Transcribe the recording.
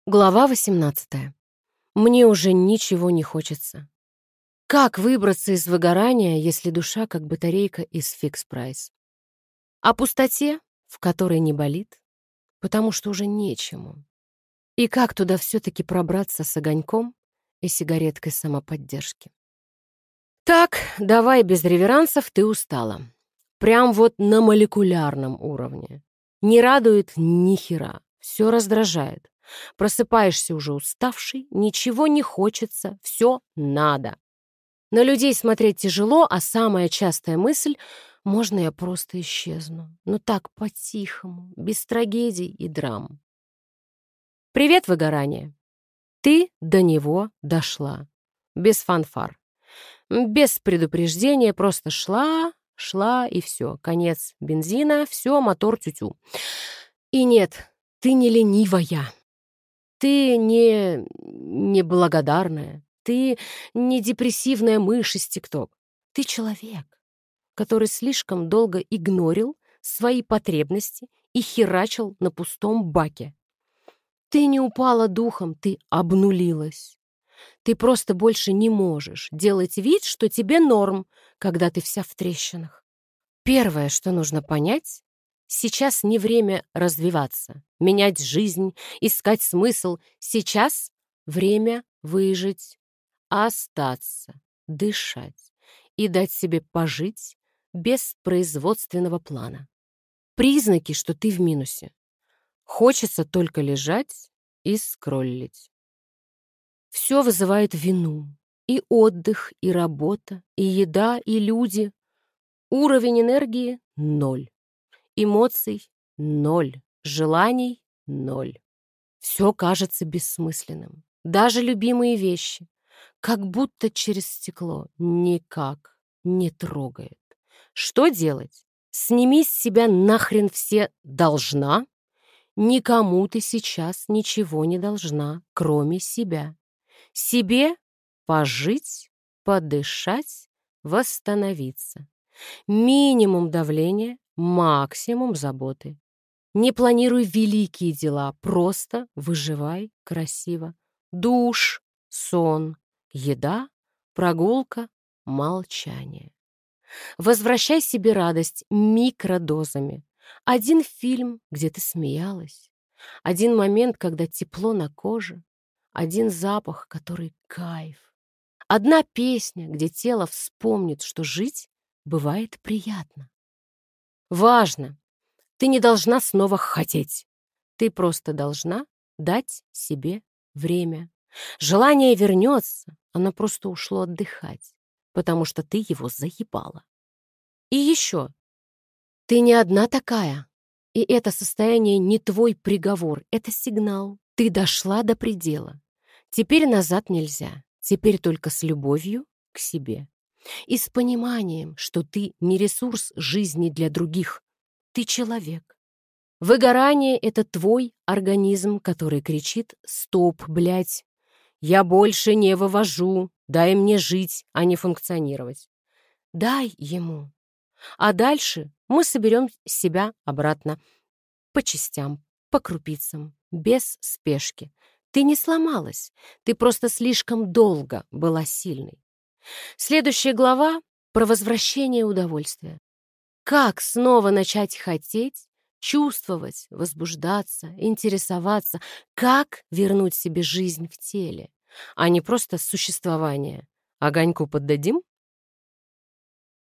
Глава 18. Мне уже ничего не хочется. Как выбраться из выгорания, если душа как батарейка из фикс-прайс? О пустоте, в которой не болит, потому что уже нечему. И как туда все-таки пробраться с огоньком и сигареткой самоподдержки? Так, давай без реверансов, ты устала. Прям вот на молекулярном уровне. Не радует ни хера, все раздражает. Просыпаешься уже уставший, ничего не хочется, все надо. На людей смотреть тяжело, а самая частая мысль — можно я просто исчезну? Ну так, по-тихому, без трагедий и драм. Привет, выгорание. Ты до него дошла. Без фанфар. Без предупреждения, просто шла и все. Конец бензина, все, мотор тю-тю. И нет, ты не ленивая. Ты не неблагодарная, ты не депрессивная мышь из ТикТок. Ты человек, который слишком долго игнорил свои потребности и херачил на пустом баке. Ты не упала духом, ты обнулилась. Ты просто больше не можешь делать вид, что тебе норм, когда ты вся в трещинах. Первое, что нужно понять, сейчас не время развиваться, менять жизнь, искать смысл. Сейчас время выжить, остаться, дышать и дать себе пожить без производственного плана. Признаки, что ты в минусе. Хочется только лежать и скроллить. Все вызывает вину. И отдых, и работа, и еда, и люди. Уровень энергии — 0. Эмоций — 0. Желаний — 0. Все кажется бессмысленным. Даже любимые вещи. Как будто через стекло. Никак не трогает. Что делать? Сними с себя нахрен все «должна». Никому ты сейчас ничего не должна, кроме себя. Себе пожить, подышать, восстановиться. Минимум давления, максимум заботы. Не планируй великие дела, просто выживай красиво. Душ, сон, еда, прогулка, молчание. Возвращай себе радость микродозами. Один фильм, где ты смеялась. Один момент, когда тепло на коже. Один запах, который кайф. Одна песня, где тело вспомнит, что жить бывает приятно. Важно! Ты не должна снова хотеть. Ты просто должна дать себе время. Желание вернется, оно просто ушло отдыхать, потому что ты его заебала. И еще, ты не одна такая. И это состояние не твой приговор, это сигнал. Ты дошла до предела. Теперь назад нельзя. Теперь только с любовью к себе. И с пониманием, что ты не ресурс жизни для других. Ты человек. Выгорание — это твой организм, который кричит: «Стоп, блядь! Я больше не вывожу! Дай мне жить, а не функционировать!» Дай ему. А дальше мы соберем себя обратно. По частям, по крупицам, без спешки. Ты не сломалась, ты просто слишком долго была сильной. Следующая глава — про возвращение удовольствия. Как снова начать хотеть, чувствовать, возбуждаться, интересоваться? Как вернуть себе жизнь в теле, а не просто существование? Огоньку поддадим?